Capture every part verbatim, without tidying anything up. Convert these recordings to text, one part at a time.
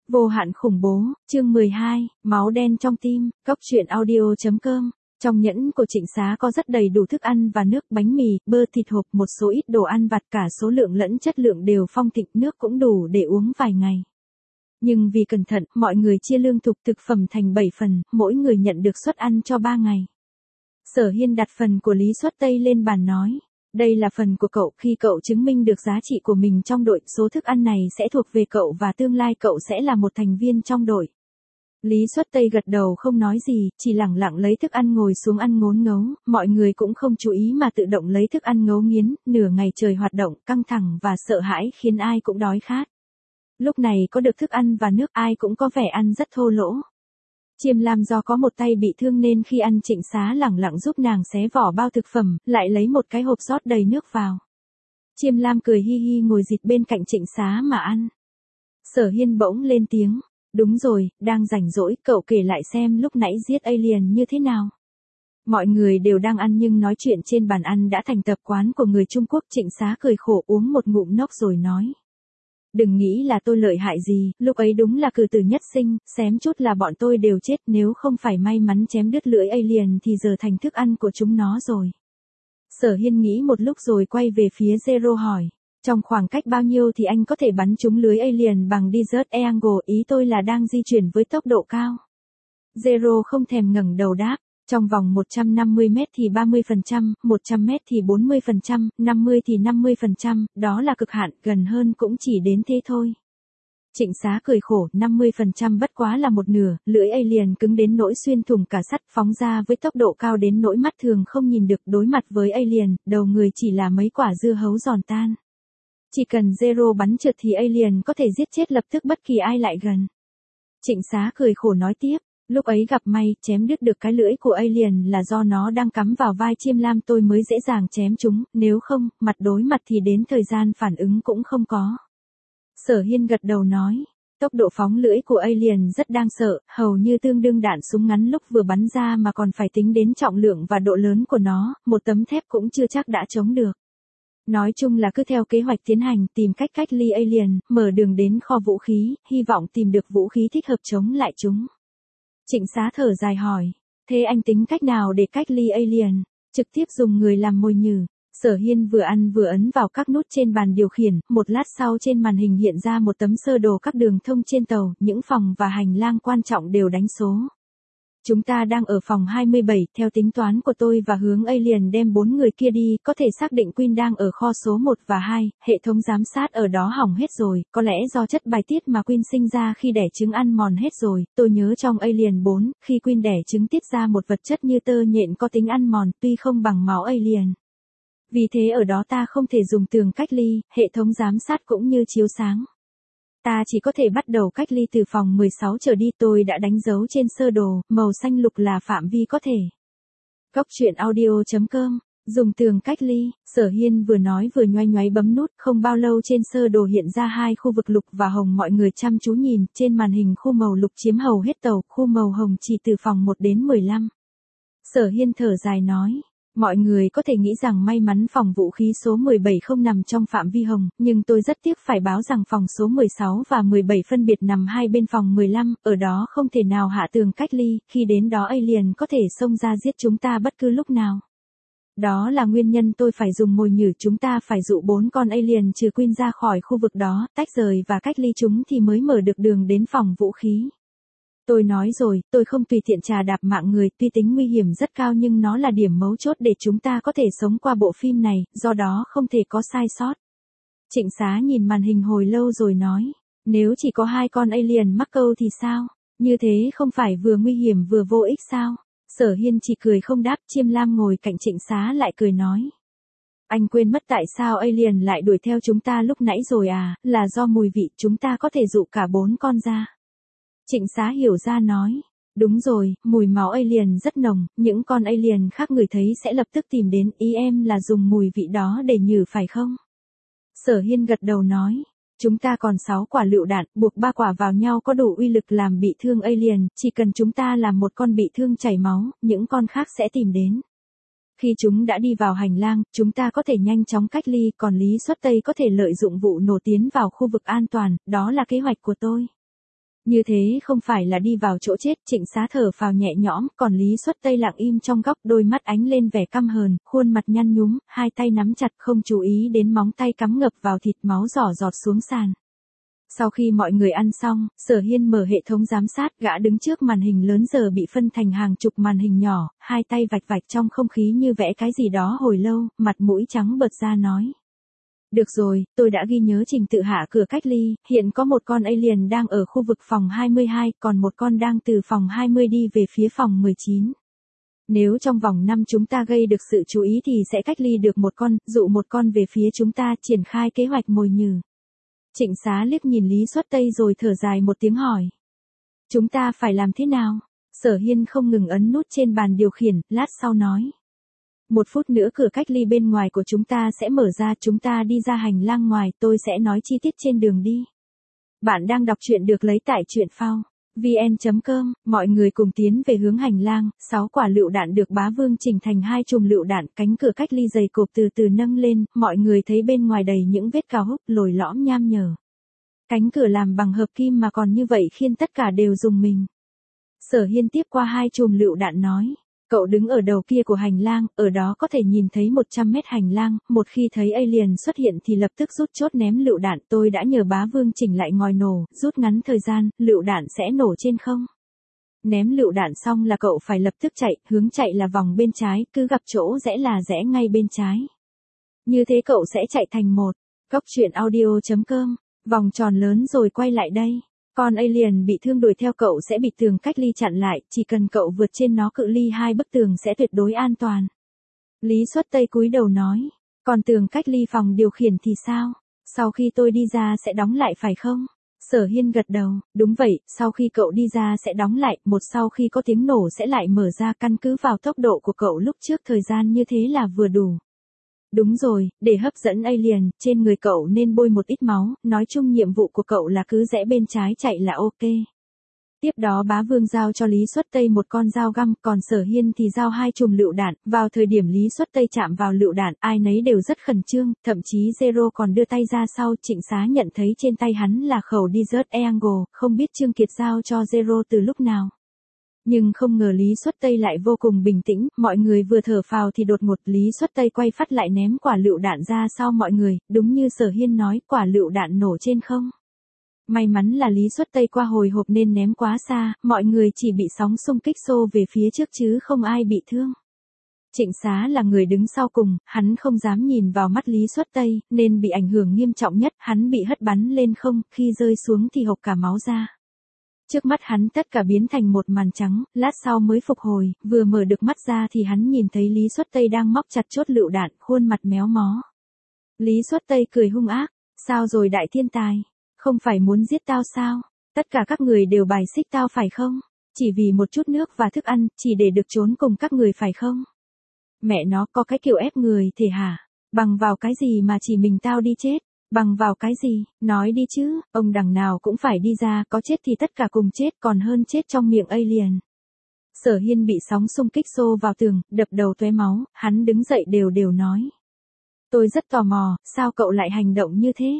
Vô hạn khủng bố, chương mười hai, máu đen trong tim, cốc truyện audio.com. Trong nhẫn của Trịnh Xá có rất đầy đủ thức ăn và nước, bánh mì, bơ, thịt hộp, một số ít đồ ăn vặt, cả số lượng lẫn chất lượng đều phong thịnh, nước cũng đủ để uống vài ngày. Nhưng vì cẩn thận, mọi người chia lương thực thực phẩm thành bảy phần, mỗi người nhận được suất ăn cho ba ngày. Sở Hiên đặt phần của Lý Xuất Tây lên bàn nói. Đây là phần của cậu, khi cậu chứng minh được giá trị của mình trong đội, số thức ăn này sẽ thuộc về cậu và tương lai cậu sẽ là một thành viên trong đội. Lý Xuất Tây gật đầu không nói gì, chỉ lẳng lặng lấy thức ăn ngồi xuống ăn ngốn ngấu, mọi người cũng không chú ý mà tự động lấy thức ăn ngấu nghiến, nửa ngày trời hoạt động, căng thẳng và sợ hãi khiến ai cũng đói khát. Lúc này có được thức ăn và nước ai cũng có vẻ ăn rất thô lỗ. Chiêm Lam do có một tay bị thương nên khi ăn Trịnh Xá lẳng lặng giúp nàng xé vỏ bao thực phẩm, lại lấy một cái hộp rót đầy nước vào. Chiêm Lam cười hi hi ngồi dịt bên cạnh Trịnh Xá mà ăn. Sở Hiên bỗng lên tiếng, đúng rồi, đang rảnh rỗi, cậu kể lại xem lúc nãy giết alien như thế nào. Mọi người đều đang ăn nhưng nói chuyện trên bàn ăn đã thành tập quán của người Trung Quốc. Trịnh Xá cười khổ uống một ngụm nốc rồi nói. Đừng nghĩ là tôi lợi hại gì, lúc ấy đúng là cử tử nhất sinh, xém chút là bọn tôi đều chết, nếu không phải may mắn chém đứt lưỡi alien thì giờ thành thức ăn của chúng nó rồi. Sở Hiên nghĩ một lúc rồi quay về phía Zero hỏi, trong khoảng cách bao nhiêu thì anh có thể bắn trúng lưới alien bằng Desert Eagle, ý tôi là đang di chuyển với tốc độ cao. Zero không thèm ngẩng đầu đáp. Trong vòng một trăm năm mươi mét thì ba mươi phần trăm, một trăm mét thì bốn mươi phần trăm, năm mươi thì năm mươi phần trăm, đó là cực hạn, gần hơn cũng chỉ đến thế thôi. Trịnh Xá cười khổ, năm mươi phần trăm bất quá là một nửa, lưỡi alien cứng đến nỗi xuyên thủng cả sắt, phóng ra với tốc độ cao đến nỗi mắt thường không nhìn được, đối mặt với alien, đầu người chỉ là mấy quả dưa hấu giòn tan. Chỉ cần Zero bắn trượt thì alien có thể giết chết lập tức bất kỳ ai lại gần. Trịnh Xá cười khổ nói tiếp. Lúc ấy gặp may, chém đứt được cái lưỡi của alien là do nó đang cắm vào vai Chiêm Lam tôi mới dễ dàng chém chúng, nếu không, mặt đối mặt thì đến thời gian phản ứng cũng không có. Sở Hiên gật đầu nói, tốc độ phóng lưỡi của alien rất đáng sợ, hầu như tương đương đạn súng ngắn lúc vừa bắn ra mà còn phải tính đến trọng lượng và độ lớn của nó, một tấm thép cũng chưa chắc đã chống được. Nói chung là cứ theo kế hoạch tiến hành, tìm cách cách ly alien, mở đường đến kho vũ khí, hy vọng tìm được vũ khí thích hợp chống lại chúng. Trịnh Xá thở dài hỏi, thế anh tính cách nào để cách ly alien? Trực tiếp dùng người làm mồi nhử. Sở Hiên vừa ăn vừa ấn vào các nút trên bàn điều khiển, một lát sau trên màn hình hiện ra một tấm sơ đồ các đường thông trên tàu, những phòng và hành lang quan trọng đều đánh số. Chúng ta đang ở phòng hai mươi bảy, theo tính toán của tôi và hướng alien đem bốn người kia đi, có thể xác định Queen đang ở kho số một và hai, hệ thống giám sát ở đó hỏng hết rồi, có lẽ do chất bài tiết mà Queen sinh ra khi đẻ trứng ăn mòn hết rồi, tôi nhớ trong Alien bốn, khi Queen đẻ trứng tiết ra một vật chất như tơ nhện có tính ăn mòn, tuy không bằng máu alien. Vì thế ở đó ta không thể dùng tường cách ly, hệ thống giám sát cũng như chiếu sáng. Ta chỉ có thể bắt đầu cách ly từ phòng mười sáu trở đi, tôi đã đánh dấu trên sơ đồ, màu xanh lục là phạm vi có thể. Cốc truyện audio.com, dùng tường cách ly, Sở Hiên vừa nói vừa nhoay nhoáy bấm nút, không bao lâu trên sơ đồ hiện ra hai khu vực lục và hồng, mọi người chăm chú nhìn, trên màn hình khu màu lục chiếm hầu hết tàu, khu màu hồng chỉ từ phòng một đến mười lăm. Sở Hiên thở dài nói. Mọi người có thể nghĩ rằng may mắn phòng vũ khí số mười bảy không nằm trong phạm vi hồng, nhưng tôi rất tiếc phải báo rằng phòng số mười sáu và mười bảy phân biệt nằm hai bên phòng mười lăm, ở đó không thể nào hạ tường cách ly, khi đến đó alien có thể xông ra giết chúng ta bất cứ lúc nào. Đó là nguyên nhân tôi phải dùng mồi nhử, chúng ta phải dụ bốn con alien trừ Queen ra khỏi khu vực đó, tách rời và cách ly chúng thì mới mở được đường đến phòng vũ khí. Tôi nói rồi, tôi không tùy tiện trà đạp mạng người, tuy tính nguy hiểm rất cao nhưng nó là điểm mấu chốt để chúng ta có thể sống qua bộ phim này, do đó không thể có sai sót. Trịnh Xá nhìn màn hình hồi lâu rồi nói, nếu chỉ có hai con alien mắc câu thì sao? Như thế không phải vừa nguy hiểm vừa vô ích sao? Sở Hiên chỉ cười không đáp. Chiêm Lam ngồi cạnh Trịnh Xá lại cười nói. Anh quên mất tại sao alien lại đuổi theo chúng ta lúc nãy rồi à, là do mùi vị, chúng ta có thể dụ cả bốn con ra. Trịnh Xá hiểu ra nói, đúng rồi, mùi máu alien rất nồng, những con alien khác người thấy sẽ lập tức tìm đến, ý em là dùng mùi vị đó để nhử phải không? Sở Hiên gật đầu nói, chúng ta còn sáu quả lựu đạn, buộc ba quả vào nhau có đủ uy lực làm bị thương alien, chỉ cần chúng ta làm một con bị thương chảy máu, những con khác sẽ tìm đến. Khi chúng đã đi vào hành lang, chúng ta có thể nhanh chóng cách ly, còn Lý Xuất Tây có thể lợi dụng vụ nổ tiến vào khu vực an toàn, đó là kế hoạch của tôi. Như thế không phải là đi vào chỗ chết. Trịnh Xá thở phào nhẹ nhõm, còn Lý Xuất Tây lặng im trong góc, đôi mắt ánh lên vẻ căm hờn, khuôn mặt nhăn nhúm, hai tay nắm chặt không chú ý đến móng tay cắm ngập vào thịt, máu giỏ giọt xuống sàn. Sau khi mọi người ăn xong, Sở Hiên mở hệ thống giám sát, gã đứng trước màn hình lớn giờ bị phân thành hàng chục màn hình nhỏ, hai tay vạch vạch trong không khí như vẽ cái gì đó hồi lâu, mặt mũi trắng bợt ra nói. Được rồi, tôi đã ghi nhớ trình tự hạ cửa cách ly, hiện có một con alien đang ở khu vực phòng hai mươi hai, còn một con đang từ phòng hai mươi đi về phía phòng mười chín. Nếu trong vòng năm chúng ta gây được sự chú ý thì sẽ cách ly được một con, dụ một con về phía chúng ta, triển khai kế hoạch mồi nhử. Trịnh Xá liếc nhìn Lý Xuất Tây rồi thở dài một tiếng hỏi. Chúng ta phải làm thế nào? Sở Hiên không ngừng ấn nút trên bàn điều khiển, lát sau nói. Một phút nữa cửa cách ly bên ngoài của chúng ta sẽ mở ra, chúng ta đi ra hành lang ngoài, tôi sẽ nói chi tiết trên đường đi. Bạn đang đọc truyện được lấy tại truyện phao vn chấm com, mọi người cùng tiến về hướng hành lang, sáu quả lựu đạn được Bá Vương chỉnh thành hai chùm lựu đạn, cánh cửa cách ly dày cộp từ từ nâng lên, mọi người thấy bên ngoài đầy những vết cào húc, lồi lõm nham nhở. Cánh cửa làm bằng hợp kim mà còn như vậy khiến tất cả đều rùng mình. Sở Hiên tiếp qua hai chùm lựu đạn nói. Cậu đứng ở đầu kia của hành lang, ở đó có thể nhìn thấy một trăm mét hành lang, một khi thấy alien xuất hiện thì lập tức rút chốt ném lựu đạn, tôi đã nhờ Bá Vương chỉnh lại ngòi nổ, rút ngắn thời gian, lựu đạn sẽ nổ trên không. Ném lựu đạn xong là cậu phải lập tức chạy, hướng chạy là vòng bên trái, cứ gặp chỗ rẽ là rẽ ngay bên trái. Như thế cậu sẽ chạy thành một. Góc truyện audio chấm com, vòng tròn lớn rồi quay lại đây. Con alien bị thương đuổi theo cậu sẽ bị tường cách ly chặn lại, chỉ cần cậu vượt trên nó cự ly hai bức tường sẽ tuyệt đối an toàn. Lý Xuất Tây cúi đầu nói, còn tường cách ly phòng điều khiển thì sao? Sau khi tôi đi ra sẽ đóng lại phải không? Sở Hiên gật đầu, đúng vậy, sau khi cậu đi ra sẽ đóng lại, một sau khi có tiếng nổ sẽ lại mở ra, căn cứ vào tốc độ của cậu lúc trước thời gian như thế là vừa đủ. Đúng rồi, để hấp dẫn alien, trên người cậu nên bôi một ít máu, nói chung nhiệm vụ của cậu là cứ rẽ bên trái chạy là ok. Tiếp đó Bá Vương giao cho Lý Xuất Tây một con dao găm, còn Sở Hiên thì giao hai chùm lựu đạn, vào thời điểm Lý Xuất Tây chạm vào lựu đạn, ai nấy đều rất khẩn trương, thậm chí Zero còn đưa tay ra sau, Trịnh Xá nhận thấy trên tay hắn là khẩu Desert Eagle, không biết Trương Kiệt giao cho Zero từ lúc nào. Nhưng không ngờ Lý Xuất Tây lại vô cùng bình tĩnh, mọi người vừa thở phào thì đột ngột Lý Xuất Tây quay phát lại ném quả lựu đạn ra sau mọi người, đúng như Sở Hiên nói, quả lựu đạn nổ trên không. May mắn là Lý Xuất Tây qua hồi hộp nên ném quá xa, mọi người chỉ bị sóng xung kích xô về phía trước chứ không ai bị thương. Trịnh Xá là người đứng sau cùng, hắn không dám nhìn vào mắt Lý Xuất Tây, nên bị ảnh hưởng nghiêm trọng nhất, hắn bị hất bắn lên không, khi rơi xuống thì hộc cả máu ra. Trước mắt hắn tất cả biến thành một màn trắng, lát sau mới phục hồi, vừa mở được mắt ra thì hắn nhìn thấy Lý Xuất Tây đang móc chặt chốt lựu đạn, khuôn mặt méo mó. Lý Xuất Tây cười hung ác, sao rồi đại thiên tài, không phải muốn giết tao sao, tất cả các người đều bài xích tao phải không, chỉ vì một chút nước và thức ăn, chỉ để được trốn cùng các người phải không. Mẹ nó có cái kiểu ép người thể hả, bằng vào cái gì mà chỉ mình tao đi chết. Bằng vào cái gì, nói đi chứ, ông đằng nào cũng phải đi ra, có chết thì tất cả cùng chết còn hơn chết trong miệng alien. Sở Hiên bị sóng xung kích xô vào tường, đập đầu tóe máu, hắn đứng dậy đều đều nói. Tôi rất tò mò, sao cậu lại hành động như thế?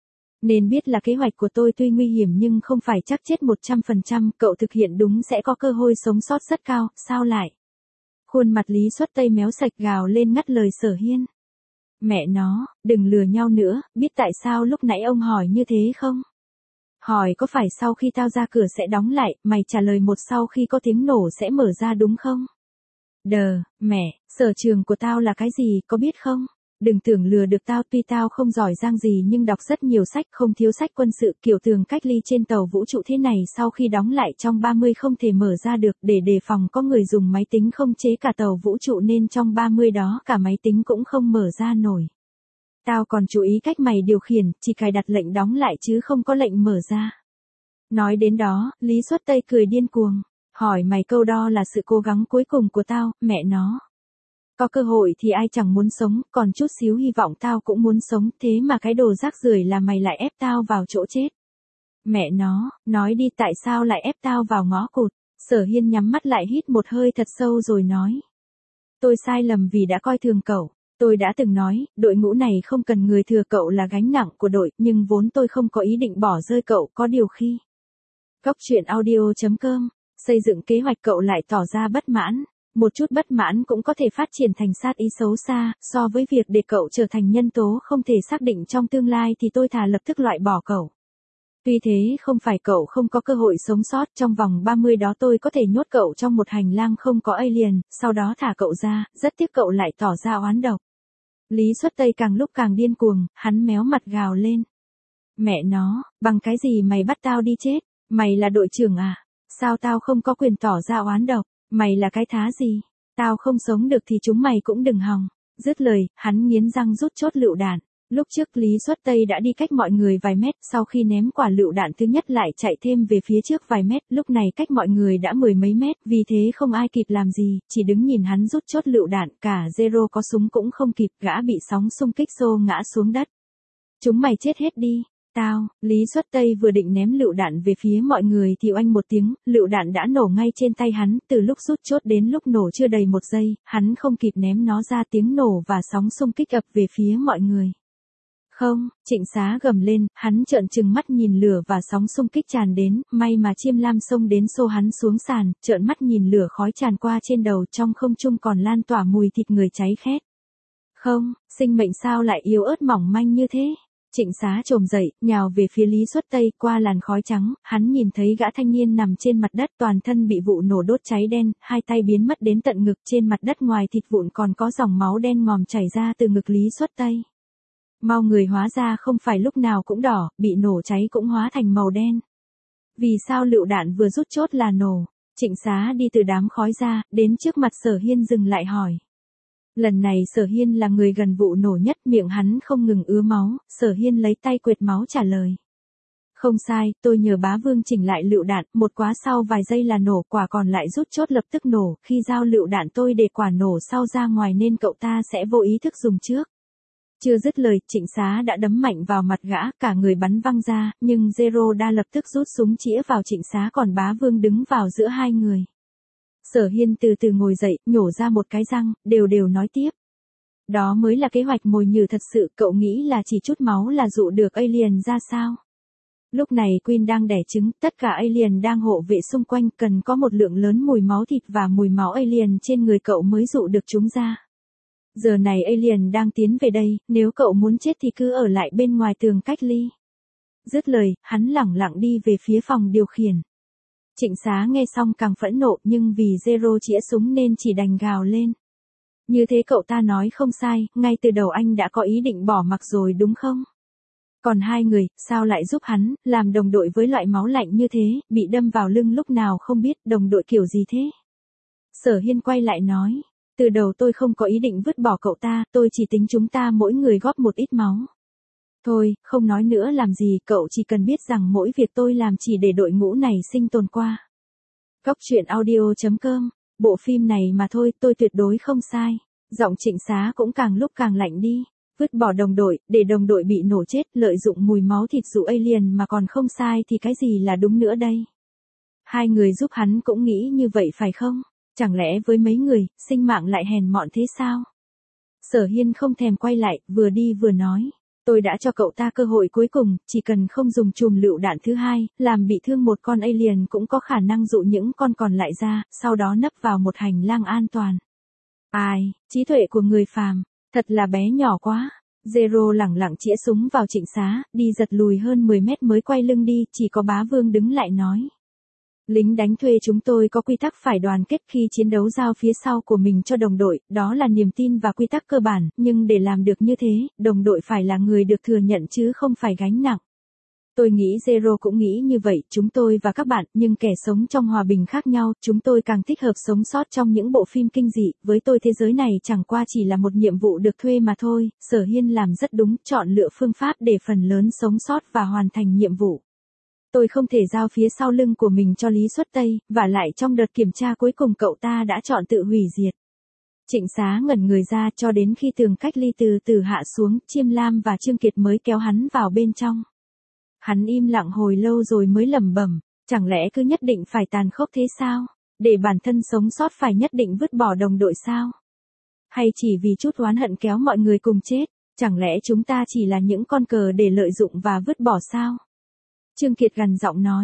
Nên biết là kế hoạch của tôi tuy nguy hiểm nhưng không phải chắc chết một trăm phần trăm, cậu thực hiện đúng sẽ có cơ hội sống sót rất cao, sao lại? Khuôn mặt Lý Xuất Tây méo sạch gào lên ngắt lời Sở Hiên. Mẹ nó, đừng lừa nhau nữa, biết tại sao lúc nãy ông hỏi như thế không? Hỏi có phải sau khi tao ra cửa sẽ đóng lại, mày trả lời một sau khi có tiếng nổ sẽ mở ra đúng không? Đờ, mẹ, sở trường của tao là cái gì, có biết không? Đừng tưởng lừa được tao, tuy tao không giỏi giang gì nhưng đọc rất nhiều sách, không thiếu sách quân sự, kiểu tường cách ly trên tàu vũ trụ thế này sau khi đóng lại trong ba mươi không thể mở ra được, để đề phòng có người dùng máy tính không chế cả tàu vũ trụ nên trong ba mươi đó cả máy tính cũng không mở ra nổi. Tao còn chú ý cách mày điều khiển, chỉ cài đặt lệnh đóng lại chứ không có lệnh mở ra. Nói đến đó, Lý Xuất Tây cười điên cuồng, hỏi mày câu đó là sự cố gắng cuối cùng của tao, mẹ nó. Có cơ hội thì ai chẳng muốn sống, còn chút xíu hy vọng tao cũng muốn sống, thế mà cái đồ rác rưởi là mày lại ép tao vào chỗ chết. Mẹ nó, nói đi tại sao lại ép tao vào ngõ cụt. Sở Hiên nhắm mắt lại hít một hơi thật sâu rồi nói. Tôi sai lầm vì đã coi thường cậu. Tôi đã từng nói, đội ngũ này không cần người thừa cậu là gánh nặng của đội, nhưng vốn tôi không có ý định bỏ rơi cậu, có điều khi Cốc truyện audio chấm com. Xây dựng kế hoạch cậu lại tỏ ra bất mãn. Một chút bất mãn cũng có thể phát triển thành sát ý xấu xa, so với việc để cậu trở thành nhân tố không thể xác định trong tương lai thì tôi thà lập tức loại bỏ cậu. Tuy thế không phải cậu không có cơ hội sống sót, trong vòng ba mươi đó tôi có thể nhốt cậu trong một hành lang không có alien, sau đó thả cậu ra, rất tiếc cậu lại tỏ ra oán độc. Lý Xuất Tây càng lúc càng điên cuồng, hắn méo mặt gào lên. Mẹ nó, bằng cái gì mày bắt tao đi chết? Mày là đội trưởng à? Sao tao không có quyền tỏ ra oán độc? Mày là cái thá gì? Tao không sống được thì chúng mày cũng đừng hòng. Dứt lời, hắn nghiến răng rút chốt lựu đạn. Lúc trước Lý Xuất Tây đã đi cách mọi người vài mét, sau khi ném quả lựu đạn thứ nhất lại chạy thêm về phía trước vài mét, lúc này cách mọi người đã mười mấy mét, vì thế không ai kịp làm gì, chỉ đứng nhìn hắn rút chốt lựu đạn, cả Zero có súng cũng không kịp, gã bị sóng xung kích xô ngã xuống đất. Chúng mày chết hết đi. Tao, Lý Xuất Tây vừa định ném lựu đạn về phía mọi người thì oanh một tiếng, lựu đạn đã nổ ngay trên tay hắn, từ lúc rút chốt đến lúc nổ chưa đầy một giây, hắn không kịp ném nó ra, tiếng nổ và sóng xung kích ập về phía mọi người. Không, Trịnh Xá gầm lên, hắn trợn trừng mắt nhìn lửa và sóng xung kích tràn đến, may mà Chiêm Lam xông đến xô hắn xuống sàn, trợn mắt nhìn lửa khói tràn qua trên đầu, trong không trung còn lan tỏa mùi thịt người cháy khét. Không, sinh mệnh sao lại yếu ớt mỏng manh như thế? Trịnh Xá trồm dậy, nhào về phía Lý Xuất Tây, qua làn khói trắng, hắn nhìn thấy gã thanh niên nằm trên mặt đất, toàn thân bị vụ nổ đốt cháy đen, hai tay biến mất đến tận ngực, trên mặt đất ngoài thịt vụn còn có dòng máu đen ngòm chảy ra từ ngực Lý Xuất Tây. Mau người hóa ra không phải lúc nào cũng đỏ, bị nổ cháy cũng hóa thành màu đen. Vì sao lựu đạn vừa rút chốt là nổ? Trịnh Xá đi từ đám khói ra, đến trước mặt Sở Hiên dừng lại hỏi. Lần này Sở Hiên là người gần vụ nổ nhất, miệng hắn không ngừng ứa máu, Sở Hiên lấy tay quệt máu trả lời. Không sai, tôi nhờ bá vương chỉnh lại lựu đạn, một quá sau vài giây là nổ, quả còn lại rút chốt lập tức nổ, khi giao lựu đạn tôi để quả nổ sau ra ngoài nên cậu ta sẽ vô ý thức dùng trước. Chưa dứt lời, Trịnh Xá đã đấm mạnh vào mặt gã, cả người bắn văng ra, nhưng Zero đã lập tức rút súng chĩa vào Trịnh Xá, còn bá vương đứng vào giữa hai người. Sở Hiên từ từ ngồi dậy, nhổ ra một cái răng, đều đều nói tiếp. Đó mới là kế hoạch mồi nhử thật sự, cậu nghĩ là chỉ chút máu là dụ được alien ra sao? Lúc này Queen đang đẻ trứng, tất cả alien đang hộ vệ xung quanh, cần có một lượng lớn mùi máu thịt và mùi máu alien trên người cậu mới dụ được chúng ra. Giờ này alien đang tiến về đây, nếu cậu muốn chết thì cứ ở lại bên ngoài tường cách ly. Dứt lời, hắn lẳng lặng đi về phía phòng điều khiển. Trịnh Xá nghe xong càng phẫn nộ, nhưng vì Zero chĩa súng nên chỉ đành gào lên. Như thế cậu ta nói không sai, ngay từ đầu anh đã có ý định bỏ mặc rồi đúng không? Còn hai người, sao lại giúp hắn, làm đồng đội với loại máu lạnh như thế, bị đâm vào lưng lúc nào không biết, đồng đội kiểu gì thế? Sở Hiên quay lại nói. Từ đầu tôi không có ý định vứt bỏ cậu ta, tôi chỉ tính chúng ta mỗi người góp một ít máu. Thôi, không nói nữa làm gì, cậu chỉ cần biết rằng mỗi việc tôi làm chỉ để đội ngũ này sinh tồn qua. Cốc truyện audio chấm com, bộ phim này mà thôi, tôi tuyệt đối không sai. Giọng Trịnh Xá cũng càng lúc càng lạnh đi. Vứt bỏ đồng đội, để đồng đội bị nổ chết, lợi dụng mùi máu thịt dụ alien mà còn không sai thì cái gì là đúng nữa đây? Hai người giúp hắn cũng nghĩ như vậy phải không? Chẳng lẽ với mấy người, sinh mạng lại hèn mọn thế sao? Sở Hiên không thèm quay lại, vừa đi vừa nói. Tôi đã cho cậu ta cơ hội cuối cùng, chỉ cần không dùng chùm lựu đạn thứ hai, làm bị thương một con alien cũng có khả năng dụ những con còn lại ra, sau đó nấp vào một hành lang an toàn. Ai, trí tuệ của người phàm, thật là bé nhỏ quá. Zero lẳng lặng chĩa súng vào Trịnh Xá, đi giật lùi hơn mười mét mới quay lưng đi, chỉ có bá vương đứng lại nói. Lính đánh thuê chúng tôi có quy tắc phải đoàn kết khi chiến đấu, giao phía sau của mình cho đồng đội, đó là niềm tin và quy tắc cơ bản, nhưng để làm được như thế, đồng đội phải là người được thừa nhận chứ không phải gánh nặng. Tôi nghĩ Zero cũng nghĩ như vậy, chúng tôi và các bạn, nhưng kẻ sống trong hòa bình khác nhau, chúng tôi càng thích hợp sống sót trong những bộ phim kinh dị, với tôi thế giới này chẳng qua chỉ là một nhiệm vụ được thuê mà thôi. Sở Hiên làm rất đúng, chọn lựa phương pháp để phần lớn sống sót và hoàn thành nhiệm vụ. Tôi không thể giao phía sau lưng của mình cho Lý Xuất Tây, và lại trong đợt kiểm tra cuối cùng cậu ta đã chọn tự hủy diệt. Trịnh Xá ngẩn người ra cho đến khi tường cách ly từ từ hạ xuống, Chiêm Lam và Trương Kiệt mới kéo hắn vào bên trong. Hắn im lặng hồi lâu rồi mới lẩm bẩm, chẳng lẽ cứ nhất định phải tàn khốc thế sao? Để bản thân sống sót phải nhất định vứt bỏ đồng đội sao? Hay chỉ vì chút oán hận kéo mọi người cùng chết, chẳng lẽ chúng ta chỉ là những con cờ để lợi dụng và vứt bỏ sao? Trương Kiệt gằn giọng nói,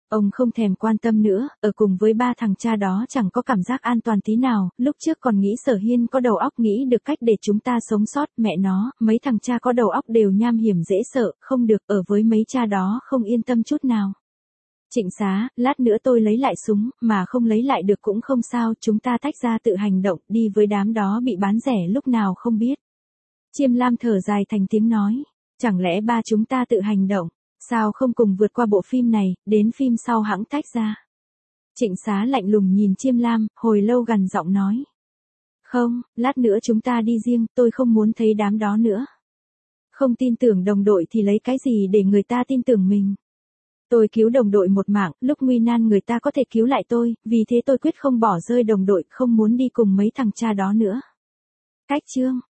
Ông không thèm quan tâm nữa, ở cùng với ba thằng cha đó chẳng có cảm giác an toàn tí nào, lúc trước còn nghĩ Sở Hiên có đầu óc nghĩ được cách để chúng ta sống sót, mẹ nó, mấy thằng cha có đầu óc đều nham hiểm dễ sợ, không được, ở với mấy cha đó không yên tâm chút nào. Trịnh Xá, lát nữa tôi lấy lại súng, mà không lấy lại được cũng không sao, chúng ta tách ra tự hành động, đi với đám đó bị bán rẻ lúc nào không biết. Chiêm Lam thở dài thành tiếng nói, chẳng lẽ ba chúng ta tự hành động, sao không cùng vượt qua bộ phim này, đến phim sau hãng tách ra. Trịnh Xá lạnh lùng nhìn Chiêm Lam, hồi lâu gằn giọng nói. Không, lát nữa chúng ta đi riêng, tôi không muốn thấy đám đó nữa. Không tin tưởng đồng đội thì lấy cái gì để người ta tin tưởng mình. Tôi cứu đồng đội một mạng, lúc nguy nan người ta có thể cứu lại tôi, vì thế tôi quyết không bỏ rơi đồng đội, không muốn đi cùng mấy thằng cha đó nữa. Cách chương